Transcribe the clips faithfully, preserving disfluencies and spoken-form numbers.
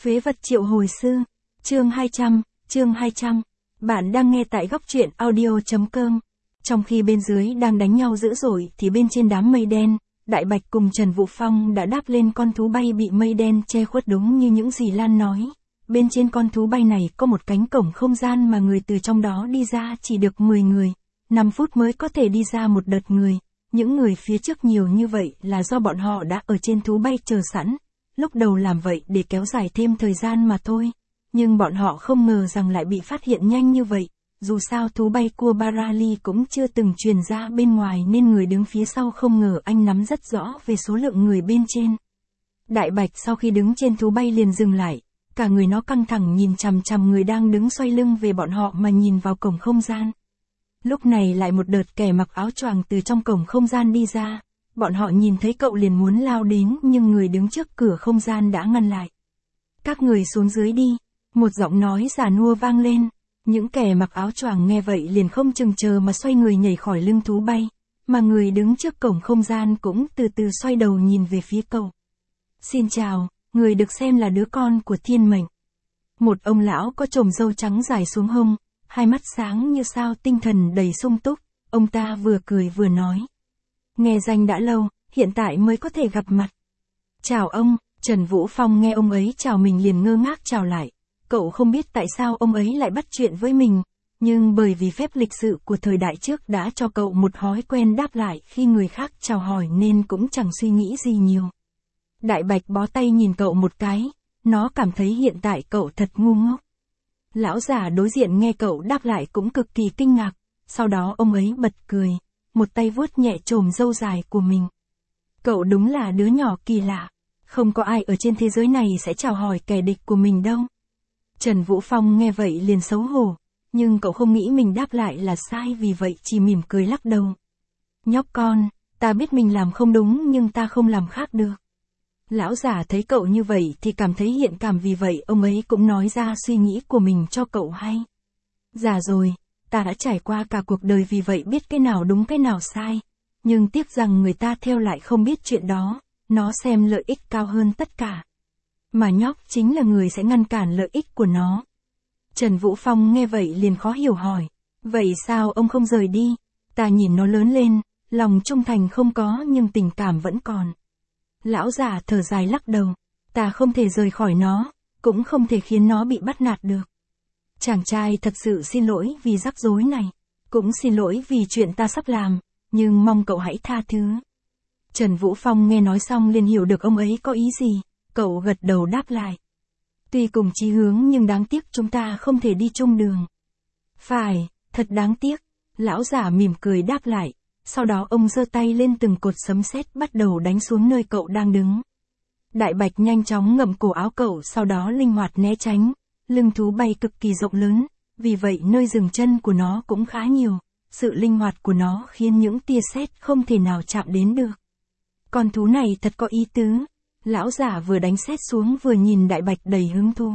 Phế vật triệu hồi sư. Chương hai trăm, chương hai trăm. Bạn đang nghe tại góc truyện audio.com. Trong khi bên dưới đang đánh nhau dữ dội thì bên trên đám mây đen, Đại Bạch cùng Trần Vũ Phong đã đáp lên con thú bay bị mây đen che khuất đúng như những gì Lan nói. Bên trên con thú bay này có một cánh cổng không gian mà người từ trong đó đi ra chỉ được mười người. năm phút mới có thể đi ra một đợt người. Những người phía trước nhiều như vậy là do bọn họ đã ở trên thú bay chờ sẵn. Lúc đầu làm vậy để kéo dài thêm thời gian mà thôi. Nhưng bọn họ không ngờ rằng lại bị phát hiện nhanh như vậy. Dù sao thú bay cua Barali cũng chưa từng truyền ra bên ngoài nên người đứng phía sau không ngờ anh nắm rất rõ về số lượng người bên trên. Đại Bạch sau khi đứng trên thú bay liền dừng lại. Cả người nó căng thẳng nhìn chằm chằm người đang đứng xoay lưng về bọn họ mà nhìn vào cổng không gian. Lúc này lại một đợt kẻ mặc áo choàng từ trong cổng không gian đi ra. Bọn họ nhìn thấy cậu liền muốn lao đến nhưng người đứng trước cửa không gian đã ngăn lại. Các người xuống dưới đi. Một giọng nói già nua vang lên. Những kẻ mặc áo choàng nghe vậy liền không chừng chờ mà xoay người nhảy khỏi lưng thú bay. Mà người đứng trước cổng không gian cũng từ từ xoay đầu nhìn về phía cậu. Xin chào, người được xem là đứa con của thiên mệnh. Một ông lão có chòm râu trắng dài xuống hông, hai mắt sáng như sao tinh thần đầy sung túc. Ông ta vừa cười vừa nói. Nghe danh đã lâu, hiện tại mới có thể gặp mặt. Chào ông. Trần Vũ Phong nghe ông ấy chào mình liền ngơ ngác chào lại. Cậu không biết tại sao ông ấy lại bắt chuyện với mình, nhưng bởi vì phép lịch sự của thời đại trước đã cho cậu một thói quen đáp lại khi người khác chào hỏi nên cũng chẳng suy nghĩ gì nhiều. Đại Bạch bó tay nhìn cậu một cái, nó cảm thấy hiện tại cậu thật ngu ngốc. Lão già đối diện nghe cậu đáp lại cũng cực kỳ kinh ngạc, sau đó ông ấy bật cười, một tay vuốt nhẹ chòm râu dài của mình. Cậu đúng là đứa nhỏ kỳ lạ, không có ai ở trên thế giới này sẽ chào hỏi kẻ địch của mình đâu. Trần Vũ Phong nghe vậy liền xấu hổ, nhưng cậu không nghĩ mình đáp lại là sai vì vậy chỉ mỉm cười lắc đầu. Nhóc con, ta biết mình làm không đúng nhưng ta không làm khác được. Lão già thấy cậu như vậy thì cảm thấy hiện cảm vì vậy ông ấy cũng nói ra suy nghĩ của mình cho cậu hay. Già rồi, ta đã trải qua cả cuộc đời vì vậy biết cái nào đúng cái nào sai, nhưng tiếc rằng người ta theo lại không biết chuyện đó, nó xem lợi ích cao hơn tất cả. Mà nhóc chính là người sẽ ngăn cản lợi ích của nó. Trần Vũ Phong nghe vậy liền khó hiểu hỏi. Vậy sao ông không rời đi? Ta nhìn nó lớn lên, lòng trung thành không có nhưng tình cảm vẫn còn. Lão già thở dài lắc đầu. Ta không thể rời khỏi nó, cũng không thể khiến nó bị bắt nạt được. Chàng trai thật sự xin lỗi vì rắc rối này. Cũng xin lỗi vì chuyện ta sắp làm, nhưng mong cậu hãy tha thứ. Trần Vũ Phong nghe nói xong liền hiểu được ông ấy có ý gì. Cậu gật đầu đáp lại. Tuy cùng chí hướng nhưng đáng tiếc chúng ta không thể đi chung đường. Phải, thật đáng tiếc. Lão già mỉm cười đáp lại. Sau đó ông giơ tay lên từng cột sấm sét bắt đầu đánh xuống nơi cậu đang đứng. Đại Bạch nhanh chóng ngậm cổ áo cậu sau đó linh hoạt né tránh. Lưng thú bay cực kỳ rộng lớn, vì vậy nơi dừng chân của nó cũng khá nhiều. Sự linh hoạt của nó khiến những tia sét không thể nào chạm đến được. Con thú này thật có ý tứ. Lão giả vừa đánh sét xuống vừa nhìn Đại Bạch đầy hứng thú.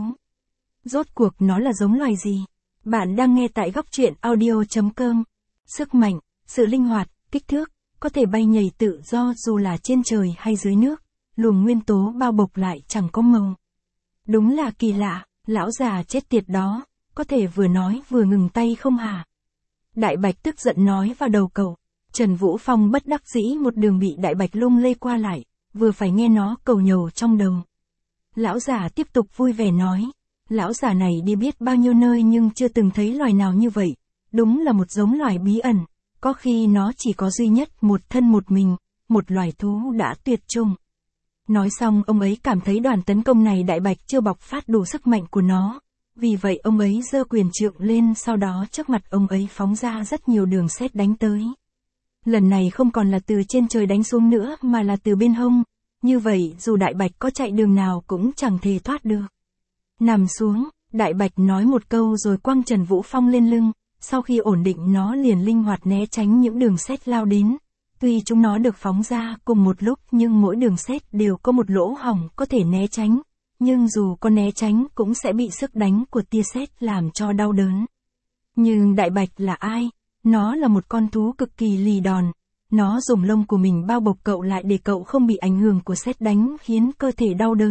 Rốt cuộc nó là giống loài gì? Bạn đang nghe tại góc truyện audio.com. Sức mạnh, sự linh hoạt, kích thước, có thể bay nhảy tự do dù là trên trời hay dưới nước, luồng nguyên tố bao bọc lại chẳng có màu. Đúng là kỳ lạ, lão già chết tiệt đó, có thể vừa nói vừa ngừng tay không hả? Đại Bạch tức giận nói vào đầu cậu. Trần Vũ Phong bất đắc dĩ một đường bị Đại Bạch lung lê qua lại. Vừa phải nghe nó cầu nhầu trong đầu. Lão già tiếp tục vui vẻ nói. Lão già này đi biết bao nhiêu nơi nhưng chưa từng thấy loài nào như vậy. Đúng là một giống loài bí ẩn. Có khi nó chỉ có duy nhất một thân một mình. Một loài thú đã tuyệt chủng. Nói xong ông ấy cảm thấy đoàn tấn công này Đại Bạch chưa bộc phát đủ sức mạnh của nó. Vì vậy ông ấy giơ quyền trượng lên sau đó trước mặt ông ấy phóng ra rất nhiều đường sét đánh tới. Lần này không còn là từ trên trời đánh xuống nữa mà là từ bên hông. Như vậy dù Đại Bạch có chạy đường nào cũng chẳng thể thoát được. Nằm xuống, Đại Bạch nói một câu rồi quăng Trần Vũ Phong lên lưng. Sau khi ổn định nó liền linh hoạt né tránh những đường sét lao đến. Tuy chúng nó được phóng ra cùng một lúc nhưng mỗi đường sét đều có một lỗ hổng có thể né tránh. Nhưng dù có né tránh cũng sẽ bị sức đánh của tia sét làm cho đau đớn. Nhưng Đại Bạch là ai? Nó là một con thú cực kỳ lì đòn. Nó dùng lông của mình bao bọc cậu lại để cậu không bị ảnh hưởng của sét đánh khiến cơ thể đau đớn.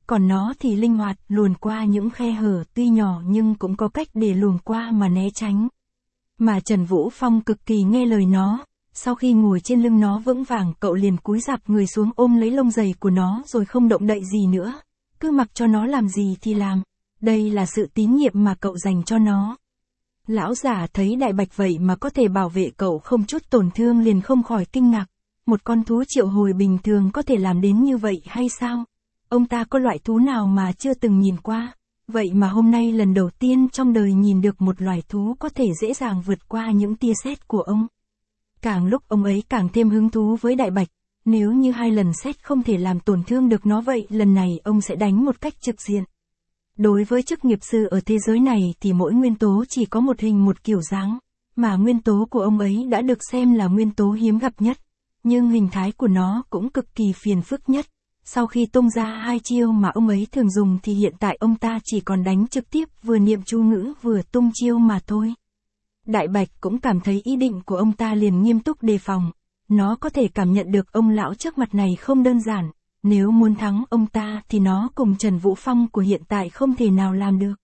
còn nó thì linh hoạt, luồn qua những khe hở tuy nhỏ nhưng cũng có cách để luồn qua mà né tránh. Mà Trần Vũ Phong cực kỳ nghe lời nó, sau khi ngồi trên lưng nó vững vàng cậu liền cúi rạp người xuống ôm lấy lông giày của nó rồi không động đậy gì nữa, cứ mặc cho nó làm gì thì làm, đây là sự tín nhiệm mà cậu dành cho nó. Lão giả thấy Đại Bạch vậy mà có thể bảo vệ cậu không chút tổn thương liền không khỏi kinh ngạc, một con thú triệu hồi bình thường có thể làm đến như vậy hay sao? Ông ta có loại thú nào mà chưa từng nhìn qua, vậy mà hôm nay lần đầu tiên trong đời nhìn được một loài thú có thể dễ dàng vượt qua những tia sét của ông. Càng lúc ông ấy càng thêm hứng thú với Đại Bạch, nếu như hai lần sét không thể làm tổn thương được nó vậy lần này ông sẽ đánh một cách trực diện. Đối với chức nghiệp sư ở thế giới này thì mỗi nguyên tố chỉ có một hình một kiểu dáng, mà nguyên tố của ông ấy đã được xem là nguyên tố hiếm gặp nhất, nhưng hình thái của nó cũng cực kỳ phiền phức nhất. Sau khi tung ra hai chiêu mà ông ấy thường dùng thì hiện tại ông ta chỉ còn đánh trực tiếp vừa niệm chú ngữ vừa tung chiêu mà thôi. Đại Bạch cũng cảm thấy ý định của ông ta liền nghiêm túc đề phòng, nó có thể cảm nhận được ông lão trước mặt này không đơn giản, nếu muốn thắng ông ta thì nó cùng Trần Vũ Phong của hiện tại không thể nào làm được.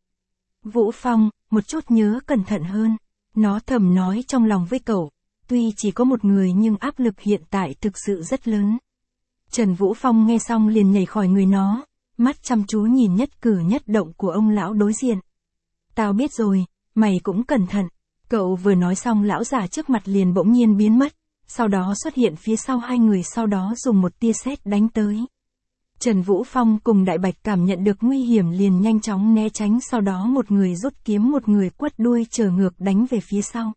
Vũ Phong, một chút nhớ cẩn thận hơn, nó thầm nói trong lòng với cậu, tuy chỉ có một người nhưng áp lực hiện tại thực sự rất lớn. Trần Vũ Phong nghe xong liền nhảy khỏi người nó, mắt chăm chú nhìn nhất cử nhất động của ông lão đối diện. Tao biết rồi, mày cũng cẩn thận. Cậu vừa nói xong lão già trước mặt liền bỗng nhiên biến mất, sau đó xuất hiện phía sau hai người sau đó dùng một tia sét đánh tới. Trần Vũ Phong cùng Đại Bạch cảm nhận được nguy hiểm liền nhanh chóng né tránh sau đó một người rút kiếm một người quất đuôi trở ngược đánh về phía sau.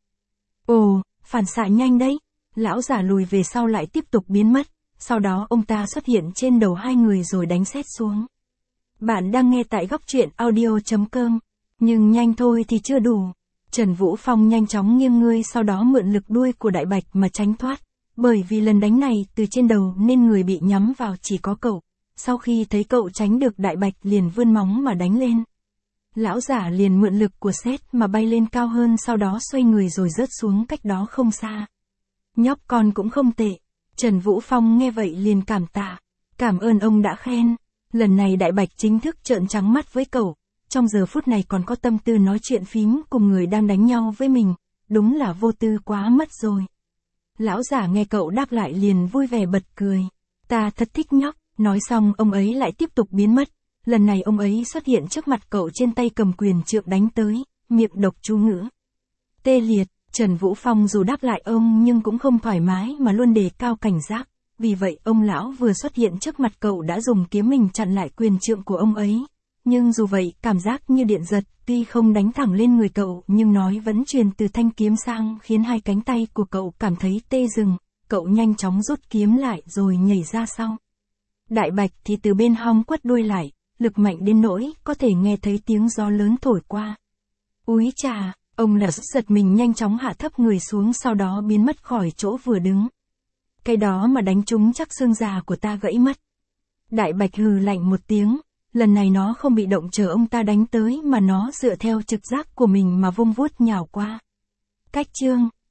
Ồ, phản xạ nhanh đấy, lão già lùi về sau lại tiếp tục biến mất. Sau đó ông ta xuất hiện trên đầu hai người rồi đánh sét xuống. Bạn đang nghe tại góc truyện audio chấm com. Nhưng nhanh thôi thì chưa đủ. Trần Vũ Phong nhanh chóng nghiêng người sau đó mượn lực đuôi của Đại Bạch mà tránh thoát. Bởi vì lần đánh này từ trên đầu nên người bị nhắm vào chỉ có cậu. Sau khi thấy cậu tránh được Đại Bạch liền vươn móng mà đánh lên. Lão giả liền mượn lực của sét mà bay lên cao hơn sau đó xoay người rồi rớt xuống cách đó không xa. Nhóc con cũng không tệ. Trần Vũ Phong nghe vậy liền cảm tạ, cảm ơn ông đã khen, lần này Đại Bạch chính thức trợn trắng mắt với cậu, trong giờ phút này còn có tâm tư nói chuyện phím cùng người đang đánh nhau với mình, đúng là vô tư quá mất rồi. Lão giả nghe cậu đáp lại liền vui vẻ bật cười, ta thật thích nhóc, nói xong ông ấy lại tiếp tục biến mất, lần này ông ấy xuất hiện trước mặt cậu trên tay cầm quyền trượng đánh tới, miệng độc chú ngữ. Tê liệt. Trần Vũ Phong dù đáp lại ông nhưng cũng không thoải mái mà luôn đề cao cảnh giác, vì vậy ông lão vừa xuất hiện trước mặt cậu đã dùng kiếm mình chặn lại quyền trượng của ông ấy. Nhưng dù vậy, cảm giác như điện giật, tuy không đánh thẳng lên người cậu nhưng nói vẫn truyền từ thanh kiếm sang khiến hai cánh tay của cậu cảm thấy tê dừng, cậu nhanh chóng rút kiếm lại rồi nhảy ra sau. Đại Bạch thì từ bên hông quất đuôi lại, lực mạnh đến nỗi có thể nghe thấy tiếng gió lớn thổi qua. Úi chà! Ông là giật mình nhanh chóng hạ thấp người xuống sau đó biến mất khỏi chỗ vừa đứng. Cái đó mà đánh trúng chắc xương già của ta gãy mất. Đại Bạch hừ lạnh một tiếng, lần này nó không bị động chờ ông ta đánh tới mà nó dựa theo trực giác của mình mà vung vuốt nhào qua. Cách chương